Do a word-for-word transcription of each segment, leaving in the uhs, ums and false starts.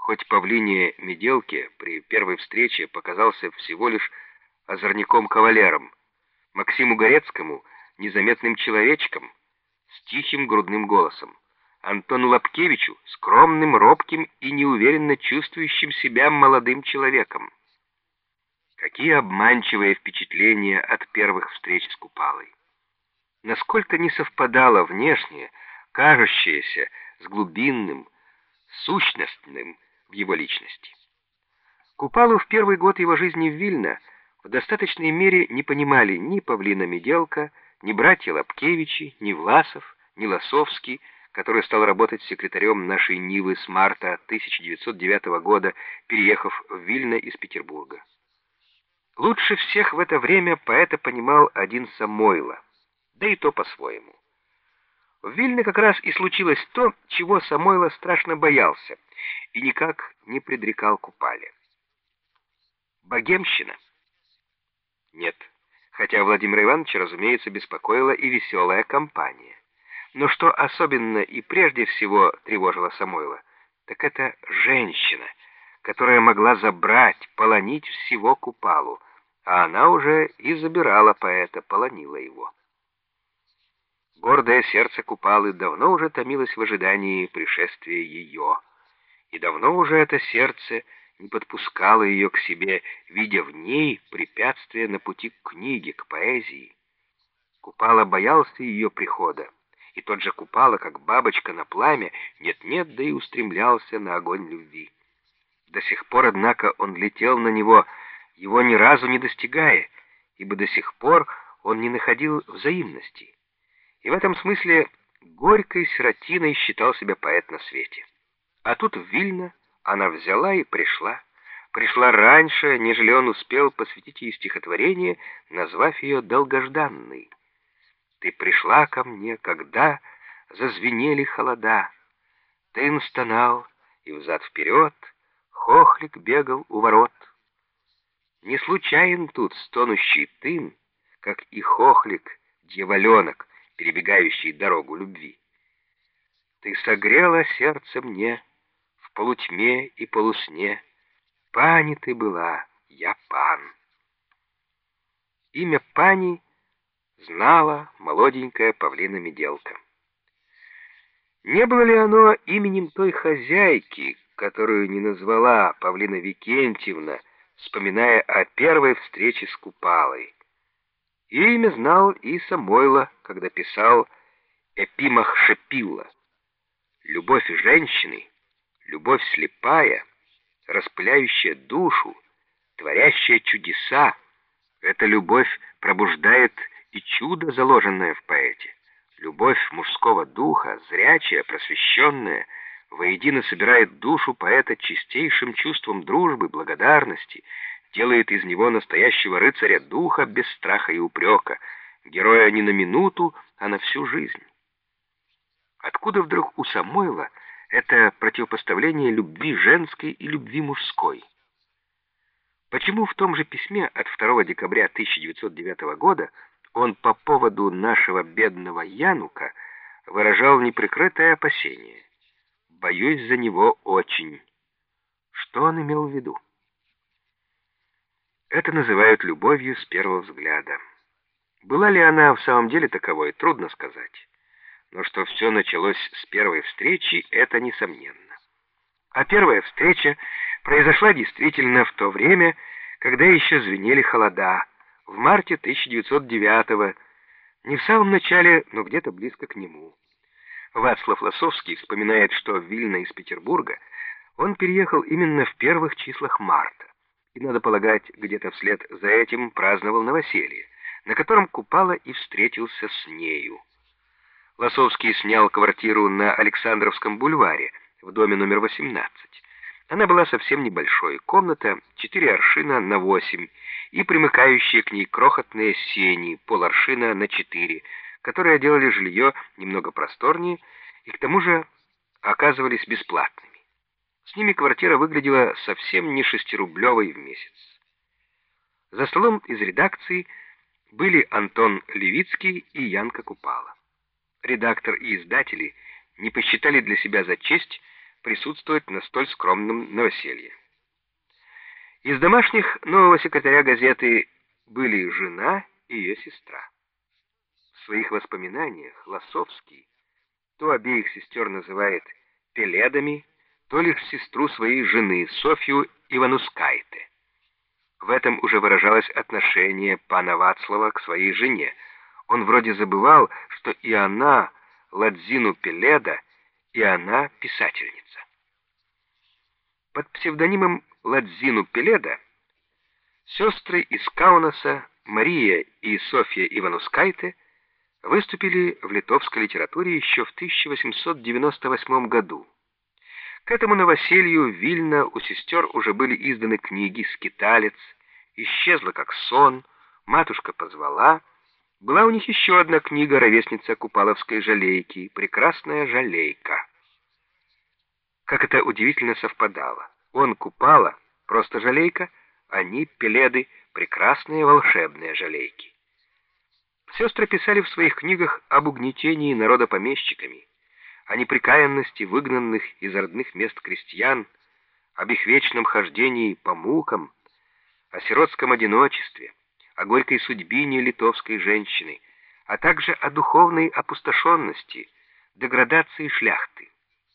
хоть павлине Меделке при первой встрече показался всего лишь озорником-кавалером, Максиму Горецкому — незаметным человечком с тихим грудным голосом, Антону Лапкевичу — скромным, робким и неуверенно чувствующим себя молодым человеком. Какие обманчивые впечатления от первых встреч с Купалой! Насколько не совпадало внешнее, кажущееся, с глубинным, сущностным в его личности. Купалу в первый год его жизни в Вильно в достаточной мере не понимали ни Павлина Меделка, ни братья Лапкевичи, ни Власов, ни Лосовский, который стал работать секретарем нашей Нивы с марта тысяча девятьсот девятого года, переехав в Вильно из Петербурга. Лучше всех в это время поэта понимал один Самойло, да и то по-своему. В Вильно как раз и случилось то, чего Самойло страшно боялся и никак не предрекал Купале. Богемщина? Нет, хотя Владимира Ивановича, разумеется, беспокоила и веселая компания. Но что особенно и прежде всего тревожило Самойло, так это женщина, которая могла забрать, полонить всего Купалу, а она уже и забирала поэта, полонила его. Гордое сердце Купалы давно уже томилось в ожидании пришествия ее, и давно уже это сердце не подпускало ее к себе, видя в ней препятствие на пути к книге, к поэзии. Купала боялся ее прихода, и тот же Купала, как бабочка на пламя, нет-нет, да и устремлялся на огонь любви. До сих пор, однако, он летел на него, его ни разу не достигая, ибо до сих пор он не находил взаимности. И в этом смысле горькой сиротиной считал себя поэт на свете. А тут в Вильно она взяла и пришла. Пришла раньше, нежели он успел посвятить ей стихотворение, назвав ее долгожданной. «Ты пришла ко мне, когда зазвенели холода. Тын стонал, и взад-вперед хохлик бегал у ворот. Не случайен тут стонущий тын, как и хохлик, дьяволенок, перебегающий дорогу любви. Ты согрела сердце мне в полутьме и полусне. Пани ты была, я пан». Имя Пани знала молоденькая Павлина Меделка. Не было ли оно именем той хозяйки, которую не назвала Павлина Викентьевна, вспоминая о первой встрече с Купалой? Ее имя знал и Самойло, когда писал «Эпимах Шепилла». Любовь женщины, любовь слепая, распыляющая душу, творящая чудеса, эта любовь пробуждает и чудо, заложенное в поэте. Любовь мужского духа, зрячая, просвещенная, воедино собирает душу поэта чистейшим чувством дружбы, благодарности, делает из него настоящего рыцаря духа без страха и упрека, героя не на минуту, а на всю жизнь. Откуда вдруг у Самойла это противопоставление любви женской и любви мужской? Почему в том же письме от второго декабря тысяча девятьсот девятого года он по поводу нашего бедного Янука выражал неприкрытое опасение? «Боюсь за него очень». Что он имел в виду? Это называют любовью с первого взгляда. Была ли она в самом деле таковой, трудно сказать. Но что все началось с первой встречи, это несомненно. А первая встреча произошла действительно в то время, когда еще звенели холода, в марте тысяча девятьсот девятого, не в самом начале, но где-то близко к нему. Вацлав Лосовский вспоминает, что в Вильно из Петербурга он переехал именно в первых числах марта, и, надо полагать, где-то вслед за этим праздновал новоселье, на котором Купала и встретился с нею. Лосовский снял квартиру на Александровском бульваре в доме номер восемнадцать. Она была совсем небольшой, комната четыре аршина на восемь и примыкающие к ней крохотные сени поларшина на четыре, которые делали жилье немного просторнее и к тому же оказывались бесплатными. С ними квартира выглядела совсем не шестирублевой в месяц. За столом из редакции были Антон Левицкий и Янка Купала. Редактор и издатели не посчитали для себя за честь присутствовать на столь скромном новоселье. Из домашних нового секретаря газеты были жена и ее сестра. В своих воспоминаниях Лосовский то обеих сестер называет Пеледами, то лишь сестру своей жены Софью Иванускайте. В этом уже выражалось отношение пана Вацлава к своей жене. Он вроде забывал, что и она Ладзину Пеледа, и она писательница. Под псевдонимом Ладзину Пеледа сестры из Каунаса Мария и Софья Иванускайте выступили в литовской литературе еще в тысяча восемьсот девяносто восьмом году. К этому новоселью в Вильно у сестер уже были изданы книги «Скиталец», «Исчезла как сон», «Матушка позвала». Была у них еще одна книга, ровесница Купаловской жалейки, «Прекрасная жалейка». Как это удивительно совпадало. Он Купала, просто жалейка, они, Пеледы, прекрасные волшебные жалейки. Сестры писали в своих книгах об угнетении народа помещиками, о непрекаянности выгнанных из родных мест крестьян, об их вечном хождении по мукам, о сиротском одиночестве, о горькой судьбине литовской женщины, а также о духовной опустошенности, деградации шляхты.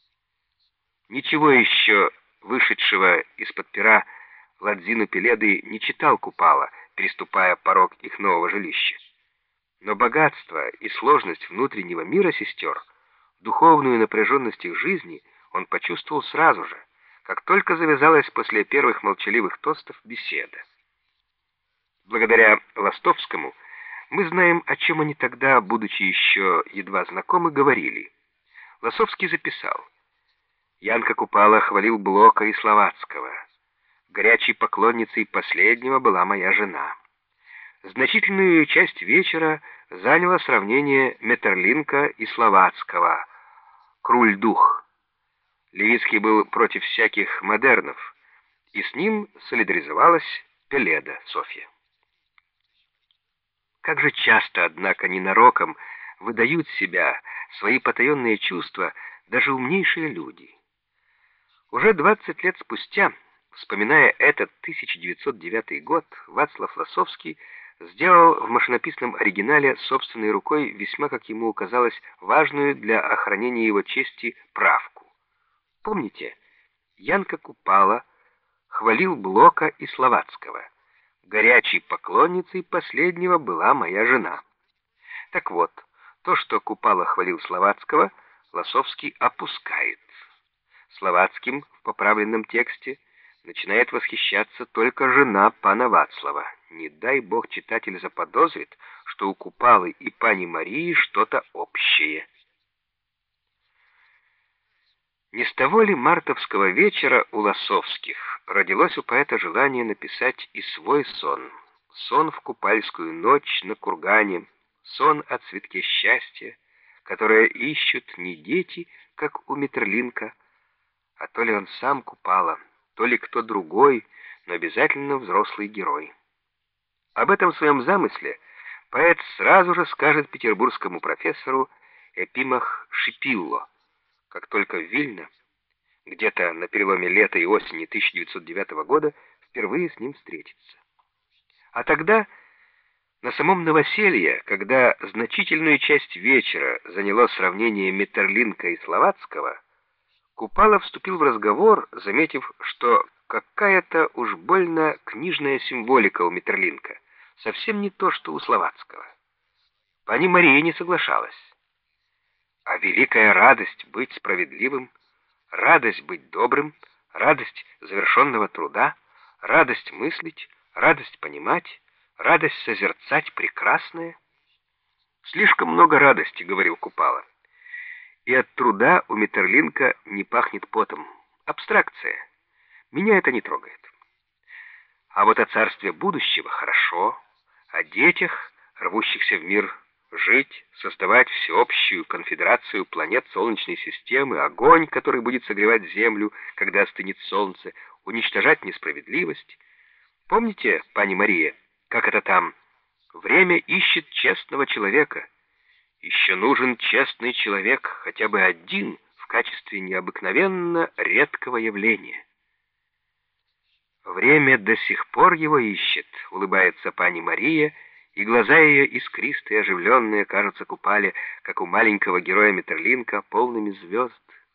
Ничего еще вышедшего из-под пера Ладзину Пеледы не читал Купала, переступая порог их нового жилища. Но богатство и сложность внутреннего мира сестер, духовную напряженность их жизни он почувствовал сразу же, как только завязалась после первых молчаливых тостов беседа. Благодаря Ластовскому мы знаем, о чем они тогда, будучи еще едва знакомы, говорили. Лосовский записал: «Янка Купала хвалил Блока и Словацкого. Горячей поклонницей последнего была моя жена. Значительную часть вечера заняло сравнение Метерлинка и Словацкого. Круль-дух. Левицкий был против всяких модернов, и с ним солидаризовалась Пеледа Софья». Как же часто, однако, ненароком выдают себя, свои потаенные чувства, даже умнейшие люди. Уже двадцать лет спустя, вспоминая этот тысяча девятьсот девятый год, Вацлав Лосовский сделал в машинописном оригинале собственной рукой весьма, как ему казалось, важную для охранения его чести правку. Помните, Янка Купала хвалил Блока и Словацкого. Горячей поклонницей последнего была моя жена. Так вот, то, что Купала хвалил Словацкого, Лосовский опускает. Словацким в поправленном тексте начинает восхищаться только жена пана Вацлава. Не дай бог читатель заподозрит, что у Купалы и пани Марии что-то общее. Не с того ли мартовского вечера у Лосовских родилось у поэта желание написать и свой сон? Сон в купальскую ночь на кургане, сон о цветке счастья, которое ищут не дети, как у Метерлинка, а то ли он сам Купала, то ли кто другой, но обязательно взрослый герой. Об этом своем замысле поэт сразу же скажет петербургскому профессору Эпимах Шипилло, как только в Вильно, где-то на переломе лета и осени тысяча девятьсот девятого года, впервые с ним встретится. А тогда, на самом новоселье, когда значительную часть вечера заняло сравнение Метерлинка и Словацкого, Купала вступил в разговор, заметив, что какая-то уж больно книжная символика у Метерлинка, совсем не то, что у Словацкого. Пани Мария не соглашалась. А великая радость быть справедливым, радость быть добрым, радость завершенного труда, радость мыслить, радость понимать, радость созерцать прекрасное. «Слишком много радости», — говорил Купала. «И от труда у Метерлинка не пахнет потом. Абстракция. Меня это не трогает. А вот о царстве будущего хорошо, о детях, рвущихся в мир жить, создавать всеобщую конфедерацию планет Солнечной системы, огонь, который будет согревать Землю, когда остынет Солнце, уничтожать несправедливость. Помните, пани Мария, как это там? Время ищет честного человека. Еще нужен честный человек, хотя бы один, в в качестве необыкновенно редкого явления. Время до сих пор его ищет, улыбается пани Мария, и глаза ее искристые, оживленные, кажется, Купале, как у маленького героя Метерлинка, полными звезд.